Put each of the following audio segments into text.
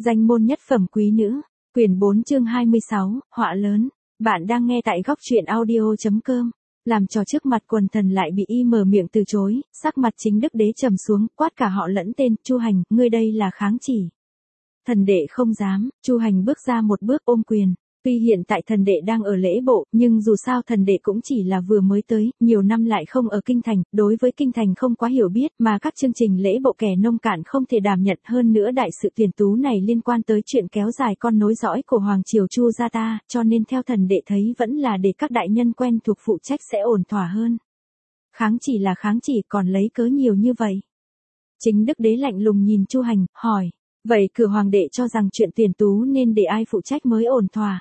Danh môn nhất phẩm quý nữ, quyển 4 chương 26, họa lớn. Bạn đang nghe tại góc truyện audio.com. Làm trò trước mặt quần thần lại bị y mở miệng từ chối, sắc mặt chính đức đế trầm xuống, quát cả họ lẫn tên. Chu Hành, ngươi đây là kháng chỉ. Thần đệ không dám. Chu Hành bước ra một bước ôm quyền. Tuy hiện tại thần đệ đang ở lễ bộ, nhưng dù sao thần đệ cũng chỉ là vừa mới tới, nhiều năm lại không ở kinh thành, đối với kinh thành không quá hiểu biết, mà các chương trình lễ bộ kẻ nông cạn không thể đảm nhận. Hơn nữa đại sự tuyển tú này liên quan tới chuyện kéo dài con nối dõi của Hoàng Triều Chu gia ta, cho nên theo thần đệ thấy vẫn là để các đại nhân quen thuộc phụ trách sẽ ổn thỏa hơn. Kháng chỉ là kháng chỉ, còn lấy cớ nhiều như vậy. Chính đức đế lạnh lùng nhìn Chu Hành, hỏi, vậy cử hoàng đệ cho rằng chuyện tuyển tú nên để ai phụ trách mới ổn thỏa?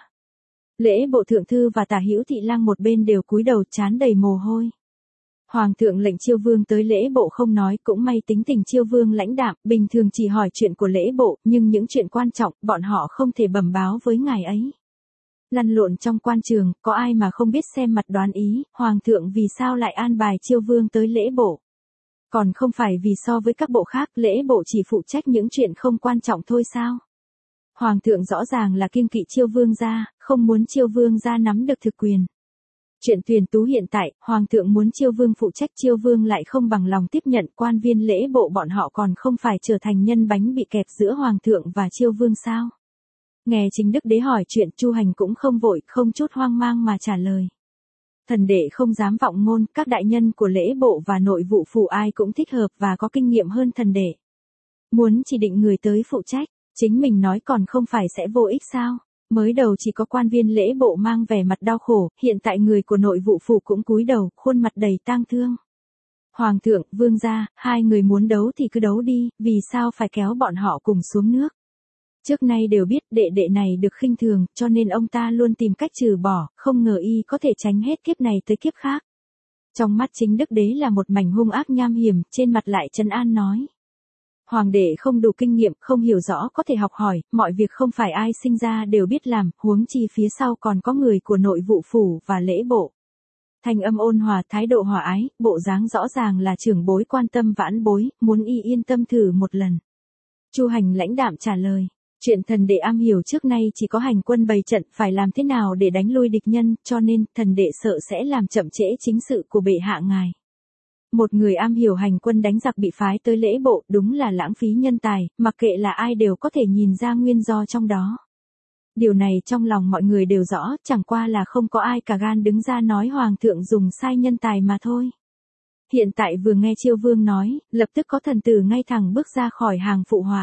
Lễ bộ thượng thư và Tả Hữu thị lang một bên đều cúi đầu trán đầy mồ hôi. Hoàng thượng lệnh Chiêu Vương tới lễ bộ không nói, cũng may tính tình Chiêu Vương lãnh đạm, bình thường chỉ hỏi chuyện của lễ bộ, nhưng những chuyện quan trọng, bọn họ không thể bẩm báo với ngài ấy. Lăn lộn trong quan trường, có ai mà không biết xem mặt đoán ý, Hoàng thượng vì sao lại an bài Chiêu Vương tới lễ bộ? Còn không phải vì so với các bộ khác, lễ bộ chỉ phụ trách những chuyện không quan trọng thôi sao? Hoàng thượng rõ ràng là kiêng kỵ Chiêu Vương gia, không muốn Chiêu Vương gia nắm được thực quyền. Chuyện tuyển tú hiện tại, Hoàng thượng muốn Chiêu Vương phụ trách, Chiêu Vương lại không bằng lòng tiếp nhận, quan viên lễ bộ bọn họ còn không phải trở thành nhân bánh bị kẹp giữa Hoàng thượng và Chiêu Vương sao? Nghe chính đức đế hỏi chuyện, Chu Hành cũng không vội, không chút hoang mang mà trả lời. Thần đệ không dám vọng ngôn, các đại nhân của lễ bộ và nội vụ phủ ai cũng thích hợp và có kinh nghiệm hơn thần đệ. Muốn chỉ định người tới phụ trách, chính mình nói còn không phải sẽ vô ích sao? Mới đầu chỉ có quan viên lễ bộ mang vẻ mặt đau khổ, hiện tại người của nội vụ phủ cũng cúi đầu, khuôn mặt đầy tang thương. Hoàng thượng, vương gia, hai người muốn đấu thì cứ đấu đi, vì sao phải kéo bọn họ cùng xuống nước? Trước nay đều biết đệ đệ này được khinh thường, cho nên ông ta luôn tìm cách trừ bỏ, không ngờ y có thể tránh hết kiếp này tới kiếp khác. Trong mắt chính đức đế là một mảnh hung ác nham hiểm, trên mặt lại trấn an nói. Hoàng đệ không đủ kinh nghiệm, không hiểu rõ có thể học hỏi, mọi việc không phải ai sinh ra đều biết làm, huống chi phía sau còn có người của nội vụ phủ và lễ bộ. Thanh âm ôn hòa, thái độ hòa ái, bộ dáng rõ ràng là trưởng bối quan tâm vãn bối, muốn y yên tâm thử một lần. Chu Hành lãnh đạm trả lời. Chuyện thần đệ am hiểu trước nay chỉ có hành quân bày trận, phải làm thế nào để đánh lui địch nhân, cho nên thần đệ sợ sẽ làm chậm trễ chính sự của bệ hạ ngài. Một người am hiểu hành quân đánh giặc bị phái tới lễ bộ, đúng là lãng phí nhân tài, mặc kệ là ai đều có thể nhìn ra nguyên do trong đó. Điều này trong lòng mọi người đều rõ, chẳng qua là không có ai cả gan đứng ra nói Hoàng thượng dùng sai nhân tài mà thôi. Hiện tại vừa nghe Chiêu Vương nói, lập tức có thần tử ngay thẳng bước ra khỏi hàng phụ họa.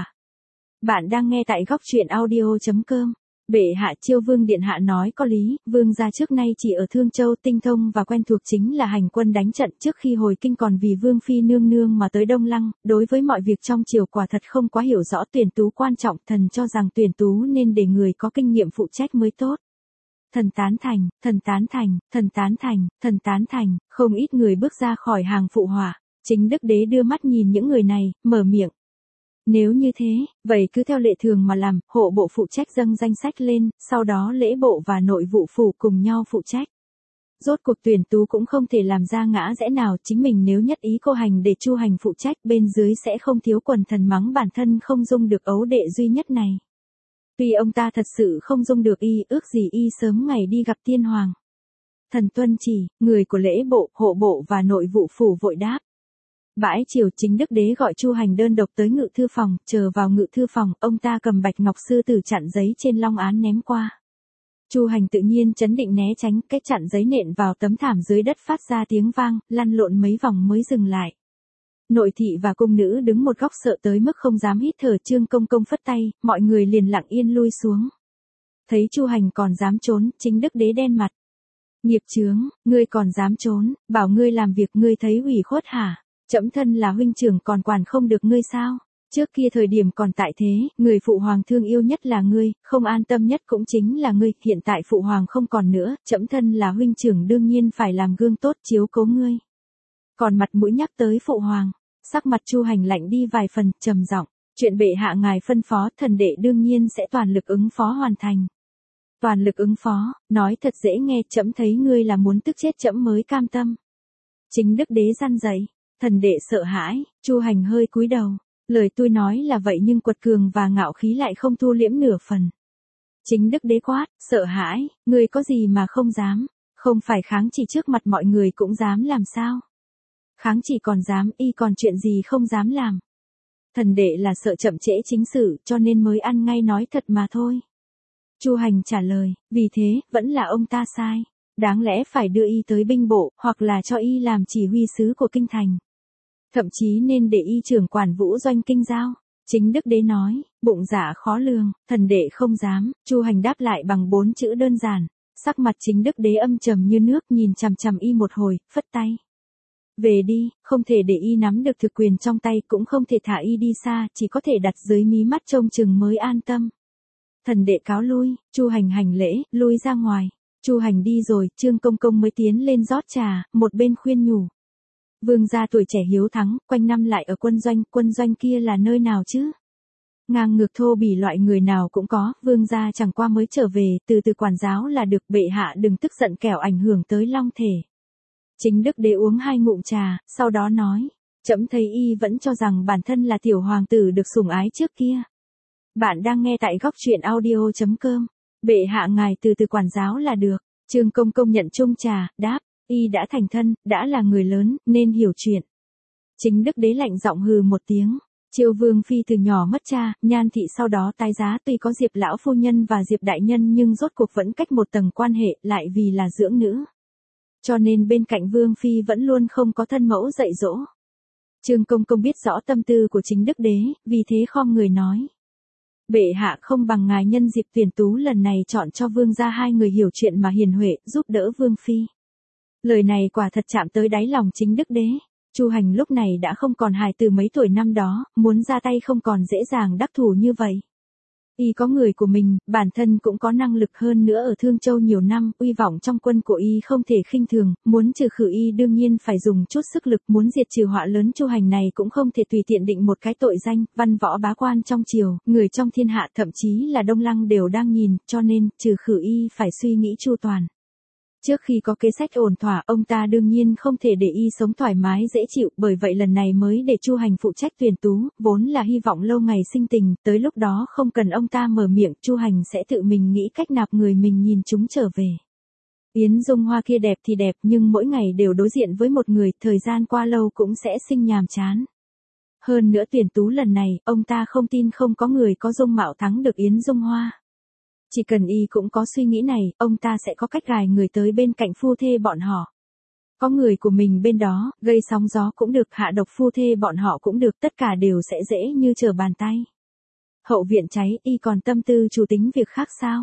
Bạn đang nghe tại góc truyện audio.com. Bệ hạ, Chiêu Vương điện hạ nói có lý, vương gia trước nay chỉ ở Thương Châu tinh thông và quen thuộc chính là hành quân đánh trận, trước khi hồi kinh còn vì vương phi nương nương mà tới Đông Lăng, đối với mọi việc trong triều quả thật không quá hiểu rõ tuyển tú quan trọng, thần cho rằng tuyển tú nên để người có kinh nghiệm phụ trách mới tốt. Thần tán thành, thần tán thành, thần tán thành, thần tán thành, không ít người bước ra khỏi hàng phụ họa. Chính đức đế đưa mắt nhìn những người này, mở miệng. Nếu như thế, vậy cứ theo lệ thường mà làm, hộ bộ phụ trách dâng danh sách lên, sau đó lễ bộ và nội vụ phủ cùng nhau phụ trách. Rốt cuộc tuyển tú cũng không thể làm ra ngã rẽ nào, chính mình nếu nhất ý cô hành để Chu Hành phụ trách, bên dưới sẽ không thiếu quần thần mắng bản thân không dung được ấu đệ duy nhất này. Tuy ông ta thật sự không dung được y, ước gì y sớm ngày đi gặp tiên hoàng. Thần tuân chỉ, người của lễ bộ, hộ bộ và nội vụ phủ vội đáp. Bãi chiều, chính đức đế gọi Chu Hành đơn độc tới ngự thư phòng, chờ vào ngự thư phòng, ông ta cầm bạch ngọc sư tử chặn giấy trên long án ném qua. Chu Hành tự nhiên chấn định né tránh, cái chặn giấy nện vào tấm thảm dưới đất phát ra tiếng vang, lăn lộn mấy vòng mới dừng lại. Nội thị và cung nữ đứng một góc sợ tới mức không dám hít thở, Trương Công Công phất tay, mọi người liền lặng yên lui xuống. Thấy Chu Hành còn dám trốn, chính đức đế đen mặt. Nghiệp chướng, ngươi còn dám trốn, bảo ngươi làm việc ngươi thấy ủy khuất hả? Trẫm thân là huynh trưởng còn quản không được ngươi sao? Trước kia thời điểm còn tại thế, người phụ hoàng thương yêu nhất là ngươi, không an tâm nhất cũng chính là ngươi, hiện tại phụ hoàng không còn nữa, trẫm thân là huynh trưởng đương nhiên phải làm gương tốt chiếu cố ngươi. Còn mặt mũi nhắc tới phụ hoàng, sắc mặt Chu Hành lạnh đi vài phần, trầm giọng, chuyện bệ hạ ngài phân phó, thần đệ đương nhiên sẽ toàn lực ứng phó hoàn thành. Toàn lực ứng phó, nói thật dễ nghe, trẫm thấy ngươi là muốn tức chết trẫm mới cam tâm. Chính đức đế răn dậy. Thần đệ sợ hãi, Chu Hành hơi cúi đầu. Lời tôi nói là vậy nhưng quật cường và ngạo khí lại không thu liễm nửa phần. Chính đức đế quát, sợ hãi, ngươi có gì mà không dám, không phải kháng chỉ trước mặt mọi người cũng dám làm sao? Kháng chỉ còn dám, y còn chuyện gì không dám làm? Thần đệ là sợ chậm trễ chính sự cho nên mới ăn ngay nói thật mà thôi. Chu Hành trả lời, vì thế, vẫn là ông ta sai. Đáng lẽ phải đưa y tới binh bộ, hoặc là cho y làm chỉ huy sứ của kinh thành. Thậm chí nên để y trưởng quản vũ doanh kinh giao. Chính đức đế nói, bụng dạ khó lường, thần đệ không dám. Chu Hành đáp lại bằng 4 chữ đơn giản. Sắc mặt chính đức đế âm trầm như nước, nhìn chằm chằm y một hồi, phất tay. Về đi, không thể để y nắm được thực quyền trong tay, cũng không thể thả y đi xa, chỉ có thể đặt dưới mí mắt trông chừng mới an tâm. Thần đệ cáo lui. Chu Hành hành lễ, lui ra ngoài. Chu Hành đi rồi, Trương Công Công mới tiến lên rót trà, một bên khuyên nhủ. Vương gia tuổi trẻ hiếu thắng, quanh năm lại ở quân doanh kia là nơi nào chứ? Ngang ngược thô bỉ loại người nào cũng có, vương gia chẳng qua mới trở về, từ từ quản giáo là được, bệ hạ đừng tức giận kẻo ảnh hưởng tới long thể. Chính đức đế uống 2 ngụm trà, sau đó nói, trẫm thấy y vẫn cho rằng bản thân là tiểu hoàng tử được sủng ái trước kia. Bạn đang nghe tại góc truyện audio.com. Bệ hạ ngài từ từ quản giáo là được. Trương Công Công nhận chung trà, đáp, y đã thành thân, đã là người lớn, nên hiểu chuyện. Chính đức đế lạnh giọng hừ một tiếng. Chiêu vương phi từ nhỏ mất cha, Nhan thị sau đó tái giá, tuy có Diệp lão phu nhân và Diệp đại nhân nhưng rốt cuộc vẫn cách một tầng quan hệ, lại vì là dưỡng nữ. Cho nên bên cạnh vương phi vẫn luôn không có thân mẫu dạy dỗ. Trương Công Công biết rõ tâm tư của chính đức đế, vì thế khom người nói. Bệ hạ không bằng ngài nhân dịp tuyển tú lần này chọn cho vương gia 2 người hiểu chuyện mà hiền huệ, giúp đỡ vương phi. Lời này quả thật chạm tới đáy lòng chính đức đế. Chu Hành lúc này đã không còn hài từ mấy tuổi năm đó, muốn ra tay không còn dễ dàng đắc thủ như vậy. Y có người của mình, bản thân cũng có năng lực, hơn nữa ở Thương Châu nhiều năm, uy vọng trong quân của y không thể khinh thường, muốn trừ khử y đương nhiên phải dùng chút sức lực, muốn diệt trừ họa lớn Chu Hành này cũng không thể tùy tiện định một cái tội danh, văn võ bá quan trong triều, người trong thiên hạ thậm chí là Đông Lăng đều đang nhìn, cho nên, trừ khử y phải suy nghĩ chu toàn. Trước khi có kế sách ổn thỏa, ông ta đương nhiên không thể để y sống thoải mái dễ chịu, bởi vậy lần này mới để Chu Hành phụ trách tuyển tú, vốn là hy vọng lâu ngày sinh tình, tới lúc đó không cần ông ta mở miệng, Chu Hành sẽ tự mình nghĩ cách nạp người mình nhìn chúng trở về. Yến Dung Hoa kia đẹp thì đẹp, nhưng mỗi ngày đều đối diện với một người, thời gian qua lâu cũng sẽ sinh nhàm chán. Hơn nữa tuyển tú lần này, ông ta không tin không có người có dung mạo thắng được Yến Dung Hoa. Chỉ cần y cũng có suy nghĩ này, ông ta sẽ có cách gài người tới bên cạnh phu thê bọn họ. Có người của mình bên đó, gây sóng gió cũng được, hạ độc phu thê bọn họ cũng được, tất cả đều sẽ dễ như trở bàn tay. Hậu viện cháy, y còn tâm tư chủ tính việc khác sao?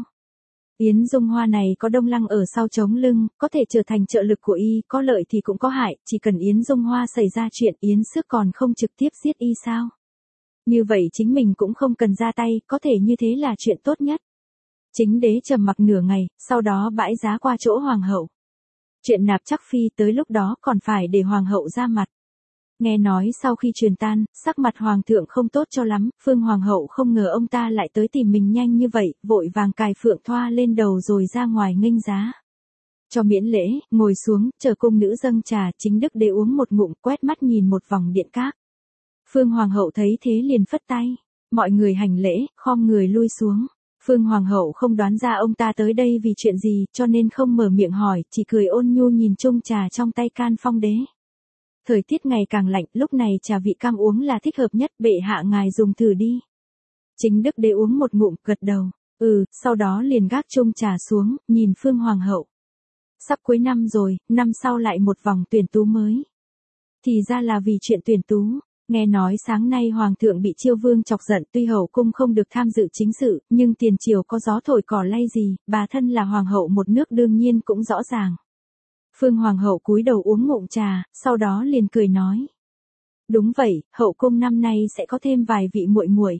Yến Dung Hoa này có Đông Lăng ở sau chống lưng, có thể trở thành trợ lực của y, có lợi thì cũng có hại, chỉ cần Yến Dung Hoa xảy ra chuyện, Yến Xước còn không trực tiếp giết y sao? Như vậy chính mình cũng không cần ra tay, có thể như thế là chuyện tốt nhất. Chính đế trầm mặc nửa ngày, sau đó bãi giá qua chỗ hoàng hậu. Chuyện nạp chắc phi tới lúc đó còn phải để hoàng hậu ra mặt. Nghe nói sau khi truyền tan, sắc mặt hoàng thượng không tốt cho lắm, Phương hoàng hậu không ngờ ông ta lại tới tìm mình nhanh như vậy, vội vàng cài phượng thoa lên đầu rồi ra ngoài nghênh giá. Cho miễn lễ, ngồi xuống, chờ cung nữ dâng trà, chính đức đế uống một ngụm, quét mắt nhìn một vòng điện các. Phương hoàng hậu thấy thế liền phất tay, mọi người hành lễ, khom người lui xuống. Phương hoàng hậu không đoán ra ông ta tới đây vì chuyện gì, cho nên không mở miệng hỏi, chỉ cười ôn nhu nhìn chung trà trong tay Can Phong đế. Thời tiết ngày càng lạnh, lúc này trà vị cam uống là thích hợp nhất, bệ hạ ngài dùng thử đi. Chính đức đế uống một ngụm, gật đầu, sau đó liền gác chung trà xuống, nhìn Phương hoàng hậu. Sắp cuối năm rồi, năm sau lại một vòng tuyển tú mới. Thì ra là vì chuyện tuyển tú. Nghe nói sáng nay hoàng thượng bị Chiêu vương chọc giận, tuy hậu cung không được tham dự chính sự, nhưng tiền triều có gió thổi cỏ lay gì, bà thân là hoàng hậu một nước đương nhiên cũng rõ ràng. Phương hoàng hậu cúi đầu uống ngụm trà, sau đó liền cười nói. Đúng vậy, hậu cung năm nay sẽ có thêm vài vị muội muội.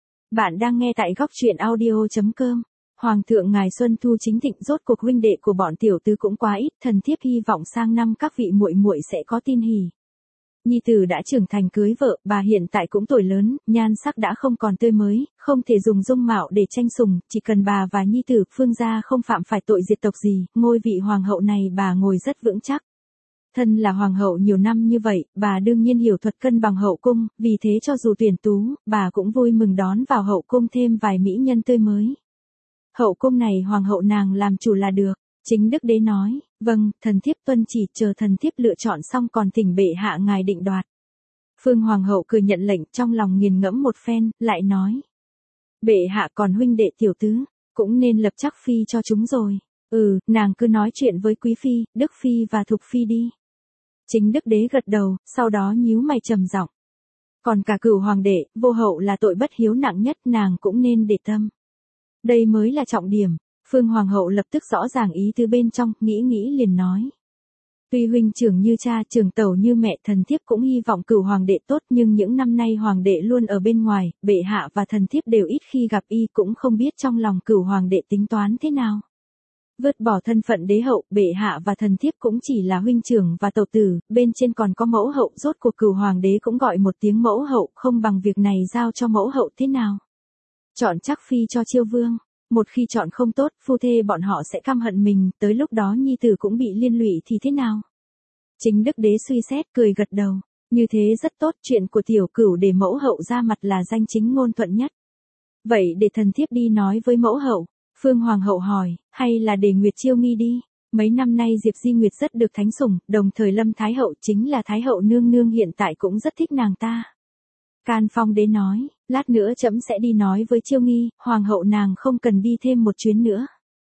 Bạn đang nghe tại góc truyện audio.com. Hoàng thượng ngài Xuân Thu chính thịnh, rốt cuộc huynh đệ của bọn tiểu tứ cũng quá ít, thần thiếp hy vọng sang năm các vị muội muội sẽ có tin hỉ. Nhi tử đã trưởng thành cưới vợ, bà hiện tại cũng tuổi lớn, nhan sắc đã không còn tươi mới, không thể dùng dung mạo để tranh sủng, chỉ cần bà và nhi tử Phương gia không phạm phải tội diệt tộc gì, ngôi vị hoàng hậu này bà ngồi rất vững chắc. Thân là hoàng hậu nhiều năm như vậy, bà đương nhiên hiểu thuật cân bằng hậu cung, vì thế cho dù tuyển tú, bà cũng vui mừng đón vào hậu cung thêm vài mỹ nhân tươi mới. Hậu cung này hoàng hậu nàng làm chủ là được. Chính đức đế nói, vâng, thần thiếp tuân chỉ, chờ thần thiếp lựa chọn xong còn thỉnh bệ hạ ngài định đoạt. Phương hoàng hậu cười nhận lệnh, trong lòng nghiền ngẫm một phen, lại nói. Bệ hạ còn huynh đệ tiểu tứ, cũng nên lập chắc phi cho chúng rồi. Nàng cứ nói chuyện với quý phi, đức phi và thục phi đi. Chính đức đế gật đầu, sau đó nhíu mày trầm giọng. Còn cả cửu hoàng đệ, vô hậu là tội bất hiếu nặng nhất, nàng cũng nên để tâm. Đây mới là trọng điểm. Phương hoàng hậu lập tức rõ ràng ý từ bên trong, nghĩ liền nói. Tuy huynh trưởng như cha, trưởng tẩu như mẹ, thần thiếp cũng hy vọng cửu hoàng đệ tốt, nhưng những năm nay hoàng đệ luôn ở bên ngoài, bệ hạ và thần thiếp đều ít khi gặp y, cũng không biết trong lòng cửu hoàng đệ tính toán thế nào. Vứt bỏ thân phận đế hậu, bệ hạ và thần thiếp cũng chỉ là huynh trưởng và tẩu tử, bên trên còn có mẫu hậu, rốt cuộc cửu hoàng đế cũng gọi một tiếng mẫu hậu, không bằng việc này giao cho mẫu hậu thế nào. Chọn chắc phi cho Chiêu Vương. Một khi chọn không tốt, phu thê bọn họ sẽ căm hận mình, tới lúc đó nhi tử cũng bị liên lụy thì thế nào? Chính đức đế suy xét, cười gật đầu. Như thế rất tốt, chuyện của tiểu cửu để mẫu hậu ra mặt là danh chính ngôn thuận nhất. Vậy để thần thiếp đi nói với mẫu hậu. Phương hoàng hậu hỏi, hay là để Nguyệt Chiêu Nghi đi? Mấy năm nay Diệp Di Nguyệt rất được thánh sủng, đồng thời Lâm Thái hậu chính là Thái hậu nương nương hiện tại cũng rất thích nàng ta. Can Phong đế nói, lát nữa trẫm sẽ đi nói với Chiêu Nghi, hoàng hậu nàng không cần đi thêm một chuyến nữa.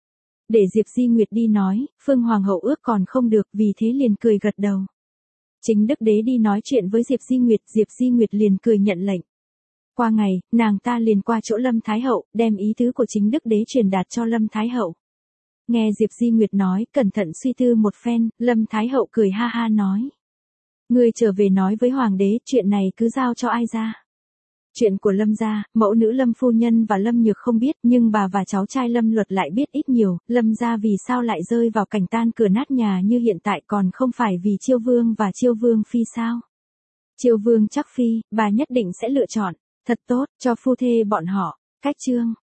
Để Diệp Di Nguyệt đi nói, Phương hoàng hậu ước còn không được, vì thế liền cười gật đầu. Chính đức đế đi nói chuyện với Diệp Di Nguyệt liền cười nhận lệnh. Qua ngày, nàng ta liền qua chỗ Lâm Thái hậu, đem ý tứ của chính đức đế truyền đạt cho Lâm Thái hậu. Nghe Diệp Di Nguyệt nói, cẩn thận suy tư một phen, Lâm Thái hậu cười ha ha nói. Ngươi trở về nói với hoàng đế, chuyện này cứ giao cho ai ra. Chuyện của Lâm gia, mẫu nữ Lâm phu nhân và Lâm Nhược không biết, nhưng bà và cháu trai Lâm Luật lại biết ít nhiều. Lâm gia vì sao lại rơi vào cảnh tan cửa nát nhà như hiện tại, còn không phải vì Chiêu Vương và Chiêu Vương phi sao? Chiêu Vương chắc phi, bà nhất định sẽ lựa chọn thật tốt cho phu thê bọn họ. Cách chương